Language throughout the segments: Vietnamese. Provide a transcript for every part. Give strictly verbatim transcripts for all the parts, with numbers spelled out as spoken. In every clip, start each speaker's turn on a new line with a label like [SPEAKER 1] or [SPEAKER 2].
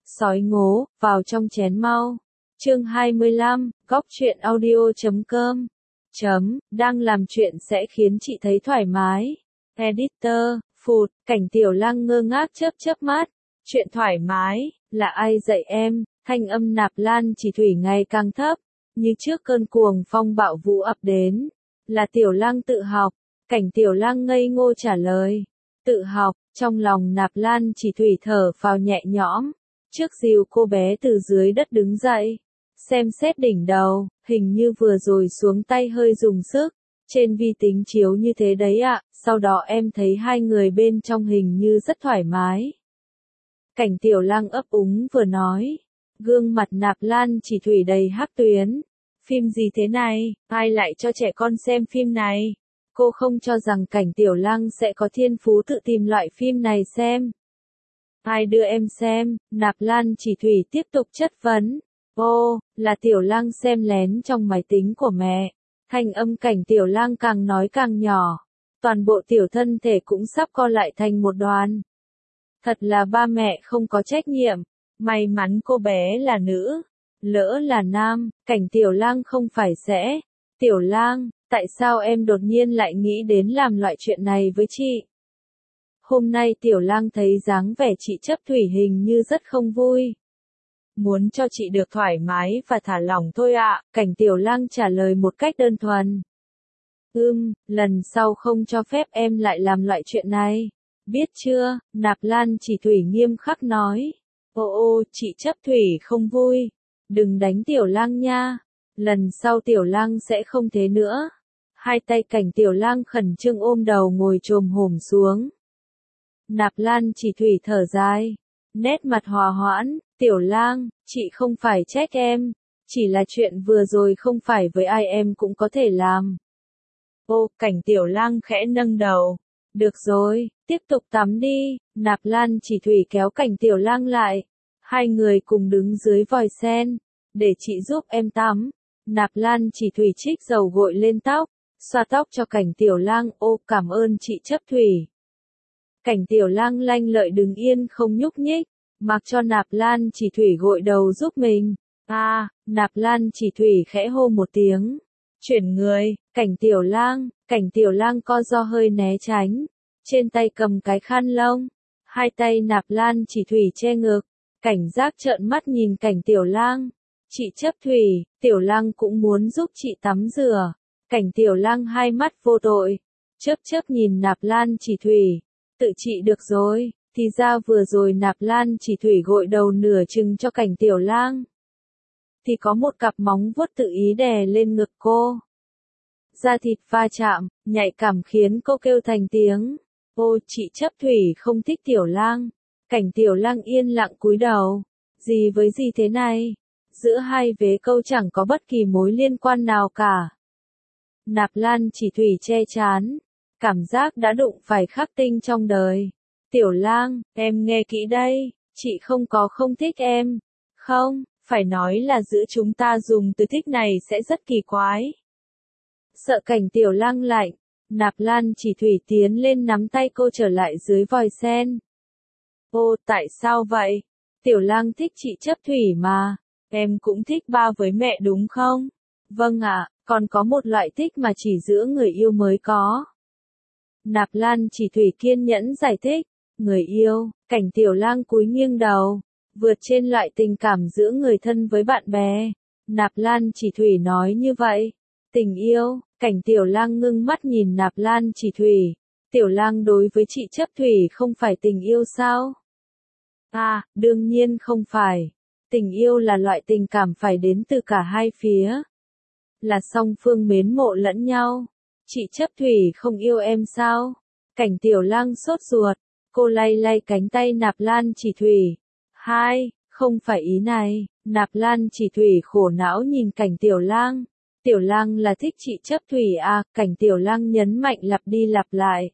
[SPEAKER 1] Sói ngố, vào trong chén mau. Chương hai mươi lăm, góc truyện audio chấm com. Chấm, đang làm chuyện sẽ khiến chị thấy thoải mái. Editor, phụt, Cảnh Tiểu Lăng ngơ ngác chớp chớp mắt. Chuyện thoải mái, là ai dạy em? Thanh âm Nạp Lan Chỉ Thủy ngày càng thấp, như trước cơn cuồng phong bạo vũ ập đến. Là Tiểu Lăng tự học. Cảnh Tiểu Lăng ngây ngô trả lời. Tự học, trong lòng Nạp Lan Chỉ Thủy thở phào nhẹ nhõm. Trước dìu cô bé từ dưới đất đứng dậy. Xem xét đỉnh đầu, hình như vừa rồi xuống tay hơi dùng sức. Trên vi tính chiếu như thế đấy ạ, sau đó em thấy hai người bên trong hình như rất thoải mái. Cảnh Tiểu Lăng ấp úng vừa nói. Gương mặt Nạp Lan Chỉ Thủy đầy hắc tuyến. Phim gì thế này, ai lại cho trẻ con xem phim này? Cô không cho rằng Cảnh Tiểu Lăng sẽ có thiên phú tự tìm loại phim này xem. Ai đưa em xem? Nạp Lan Chỉ Thủy tiếp tục chất vấn. Ô, là Tiểu Lăng xem lén trong máy tính của mẹ. Thanh âm Cảnh Tiểu Lăng càng nói càng nhỏ. Toàn bộ tiểu thân thể cũng sắp co lại thành một đoàn. Thật là ba mẹ không có trách nhiệm. May mắn cô bé là nữ. Lỡ là nam, Cảnh Tiểu Lăng không phải sẽ. Tiểu Lăng, tại sao em đột nhiên lại nghĩ đến làm loại chuyện này với chị? Hôm nay Tiểu Lăng thấy dáng vẻ chị Chấp Thủy hình như rất không vui. Muốn cho chị được thoải mái và thả lỏng thôi ạ, Cảnh Tiểu Lăng trả lời một cách đơn thuần. Ừm, lần sau không cho phép em lại làm loại chuyện này. Biết chưa? Nạp Lan Chỉ Thủy nghiêm khắc nói. Ô ô, chị Chấp Thủy không vui. Đừng đánh Tiểu Lăng nha. Lần sau Tiểu Lăng sẽ không thế nữa. Hai tay Cảnh Tiểu Lăng khẩn trương ôm đầu ngồi chồm hổm xuống. Nạp Lan Chỉ Thủy thở dài. Nét mặt hòa hoãn. Tiểu Lăng, chị không phải trách em. Chỉ là chuyện vừa rồi không phải với ai em cũng có thể làm. Ô, Cảnh Tiểu Lăng khẽ nâng đầu. Được rồi, tiếp tục tắm đi. Nạp Lan Chỉ Thủy kéo Cảnh Tiểu Lăng lại. Hai người cùng đứng dưới vòi sen. Để chị giúp em tắm. Nạp Lan Chỉ Thủy trích dầu gội lên tóc. Xoa tóc cho Cảnh Tiểu Lăng. Ô, cảm ơn chị Chấp Thủy. Cảnh Tiểu Lăng lanh lợi đứng yên không nhúc nhích. Mặc cho Nạp Lan Chỉ Thủy gội đầu giúp mình. À, Nạp Lan Chỉ Thủy khẽ hô một tiếng. Chuyển người, Cảnh Tiểu Lăng. Cảnh Tiểu Lăng co do hơi né tránh. Trên tay cầm cái khăn lông. Hai tay Nạp Lan Chỉ Thủy che ngực. Cảnh giác trợn mắt nhìn Cảnh Tiểu Lăng. Chị Chấp Thủy, Tiểu Lăng cũng muốn giúp chị tắm rửa. Cảnh Tiểu Lăng hai mắt vô tội. Chớp chớp nhìn Nạp Lan Chỉ Thủy. Tự chị được rồi. Thì ra vừa rồi Nạp Lan Chỉ Thủy gội đầu nửa chừng cho Cảnh Tiểu Lăng. Thì có một cặp móng vuốt tự ý đè lên ngực cô. Da thịt va chạm, nhạy cảm khiến cô kêu thành tiếng. Ô, chị Chấp Thủy không thích Tiểu Lăng. Cảnh Tiểu Lăng yên lặng cúi đầu. Gì với gì thế này? Giữa hai vế câu chẳng có bất kỳ mối liên quan nào cả. Nạp Lan Chỉ Thủy che chán. Cảm giác đã đụng phải khắc tinh trong đời. Tiểu Lăng, em nghe kỹ đây, chị không có không thích em. Không, phải nói là giữa chúng ta dùng từ thích này sẽ rất kỳ quái. Sợ Cảnh Tiểu Lăng lạnh, Nạp Lan Chỉ Thủy tiến lên nắm tay cô trở lại dưới vòi sen. Ô, tại sao vậy? Tiểu Lăng thích chị Chấp Thủy mà. Em cũng thích ba với mẹ đúng không? Vâng ạ, còn có một loại thích mà chỉ giữa người yêu mới có. Nạp Lan Chỉ Thủy kiên nhẫn giải thích. Người yêu, Cảnh Tiểu Lăng cúi nghiêng đầu. Vượt trên loại tình cảm giữa người thân với bạn bè. Nạp Lan Chỉ Thủy nói như vậy. Tình yêu, Cảnh Tiểu Lăng ngưng mắt nhìn Nạp Lan Chỉ Thủy. Tiểu Lăng đối với chị Chấp Thủy không phải tình yêu sao? À, đương nhiên không phải. Tình yêu là loại tình cảm phải đến từ cả hai phía. Là song phương mến mộ lẫn nhau. Chị Chấp Thủy không yêu em sao? Cảnh Tiểu Lăng sốt ruột. Cô lay lay cánh tay Nạp Lan Chỉ Thủy. Hai, không phải ý này. Nạp Lan Chỉ Thủy khổ não nhìn Cảnh Tiểu Lăng. Tiểu Lăng là thích chị Chấp Thủy à? Cảnh Tiểu Lăng nhấn mạnh lặp đi lặp lại.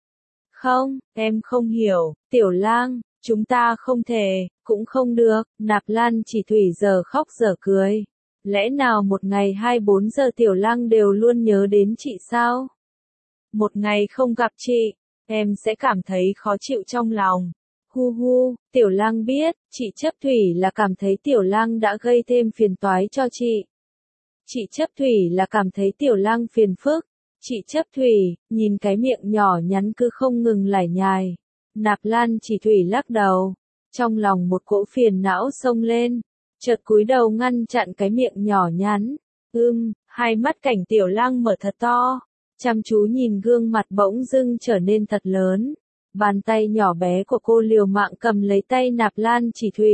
[SPEAKER 1] Không, em không hiểu. Tiểu Lăng, chúng ta không thể, cũng không được. Nạp Lan Chỉ Thủy giờ khóc giờ cười. Lẽ nào một ngày hai mươi bốn giờ Tiểu Lăng đều luôn nhớ đến chị sao? Một ngày không gặp chị, em sẽ cảm thấy khó chịu trong lòng. Hu hu, Tiểu Lang biết, chị Chấp Thủy là cảm thấy Tiểu Lang đã gây thêm phiền toái cho chị. Chị Chấp Thủy là cảm thấy Tiểu Lang phiền phức. Chị Chấp Thủy, nhìn cái miệng nhỏ nhắn cứ không ngừng lải nhải. Nạp Lan Chỉ Thủy lắc đầu. Trong lòng một cỗ phiền não xông lên. Chợt cúi đầu ngăn chặn cái miệng nhỏ nhắn. Ưm, hai mắt Cảnh Tiểu Lang mở thật to. Chăm chú nhìn gương mặt bỗng dưng trở nên thật lớn. Bàn tay nhỏ bé của cô liều mạng cầm lấy tay Nạp Lan Chỉ Thủy.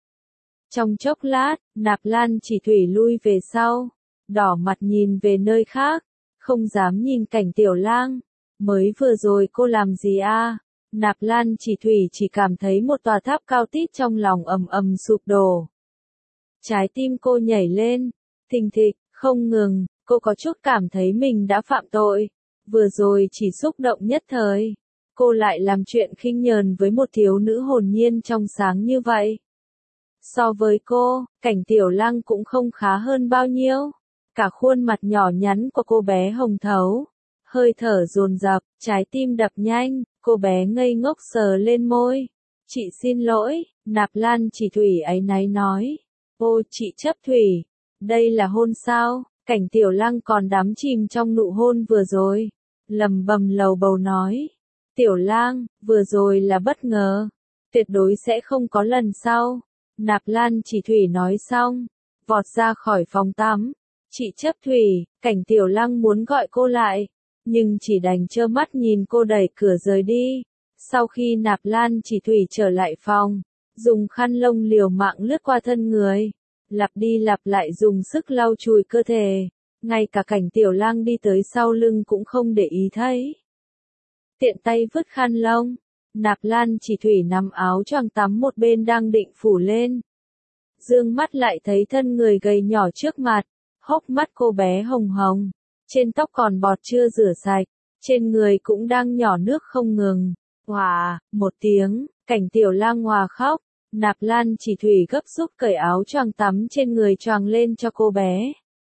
[SPEAKER 1] Trong chốc lát, Nạp Lan Chỉ Thủy lui về sau. Đỏ mặt nhìn về nơi khác. Không dám nhìn Cảnh Tiểu Lang. Mới vừa rồi cô làm gì a? Nạp Lan Chỉ Thủy chỉ cảm thấy một tòa tháp cao tít trong lòng ầm ầm sụp đổ. Trái tim cô nhảy lên, thình thịch, không ngừng, cô có chút cảm thấy mình đã phạm tội. Vừa rồi chỉ xúc động nhất thời, cô lại làm chuyện khinh nhờn với một thiếu nữ hồn nhiên trong sáng như vậy. So với cô, Cảnh Tiểu Lang cũng không khá hơn bao nhiêu. Cả khuôn mặt nhỏ nhắn của cô bé hồng thấu, hơi thở dồn dập, trái tim đập nhanh, cô bé ngây ngốc sờ lên môi. Chị xin lỗi, Nạp Lan Chỉ Thủy áy náy nói. Ô chị Chấp Thủy, đây là hôn sao? Cảnh Tiểu Lang còn đắm chìm trong nụ hôn vừa rồi. Lầm bầm lầu bầu nói. Tiểu Lang, vừa rồi là bất ngờ. Tuyệt đối sẽ không có lần sau. Nạp Lan Chỉ Thủy nói xong, vọt ra khỏi phòng tắm. Chị Chấp Thủy, Cảnh Tiểu Lang muốn gọi cô lại, nhưng chỉ đành trơ mắt nhìn cô đẩy cửa rời đi. Sau khi Nạp Lan Chỉ Thủy trở lại phòng, dùng khăn lông liều mạng lướt qua thân người, lặp đi lặp lại dùng sức lau chùi cơ thể, ngay cả Cảnh Tiểu Lang đi tới sau lưng cũng không để ý thấy. Tiện tay vứt khăn lông, Nạp Lan Chỉ Thủy nắm áo choàng tắm một bên đang định phủ lên. Dương mắt lại thấy thân người gầy nhỏ trước mặt, hốc mắt cô bé hồng hồng, trên tóc còn bọt chưa rửa sạch, trên người cũng đang nhỏ nước không ngừng. Hòa, một tiếng, Cảnh Tiểu Lang hòa khóc. Nạp Lan Chỉ Thủy gấp rút cởi áo choàng tắm trên người choàng lên cho cô bé.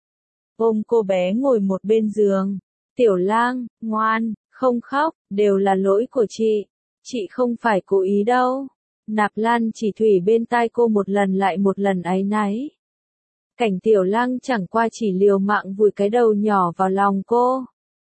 [SPEAKER 1] Ôm cô bé ngồi một bên giường. Tiểu Lang, ngoan, không khóc, đều là lỗi của chị. Chị không phải cố ý đâu. Nạp Lan Chỉ Thủy bên tai cô một lần lại một lần áy náy. Cảnh Tiểu Lang chẳng qua chỉ liều mạng vùi cái đầu nhỏ vào lòng cô.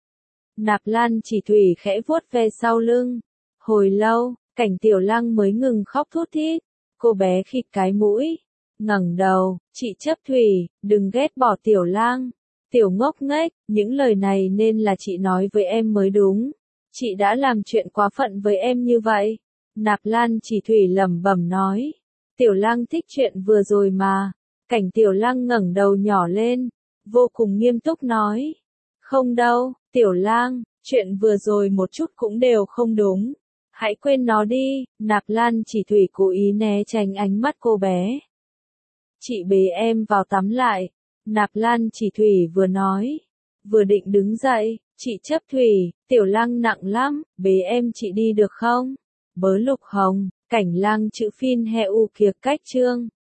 [SPEAKER 1] Nạp Lan Chỉ Thủy khẽ vuốt ve sau lưng. Hồi lâu, Cảnh Tiểu Lang mới ngừng khóc thút thít. Cô bé khịt cái mũi, ngẩng đầu, chị Chấp Thủy, đừng ghét bỏ Tiểu Lang. Tiểu ngốc nghếch, những lời này nên là chị nói với em mới đúng. Chị đã làm chuyện quá phận với em như vậy. Nạp Lan Chỉ Thủy lẩm bẩm nói. Tiểu Lang thích chuyện vừa rồi mà. Cảnh Tiểu Lang ngẩng đầu nhỏ lên, vô cùng nghiêm túc nói. Không đâu, Tiểu Lang, chuyện vừa rồi một chút cũng đều không đúng. Hãy quên nó đi. Nạp Lan Chỉ Thủy cố ý né tránh ánh mắt cô bé. Chị bế em vào tắm lại. Nạp Lan Chỉ Thủy vừa nói, vừa định đứng dậy. Chị Chấp Thủy, Tiểu Lang nặng lắm, bế em chị đi được không? Bớ Lục Hồng, Cảnh Lang chữ Phin He U kiệt cách chương.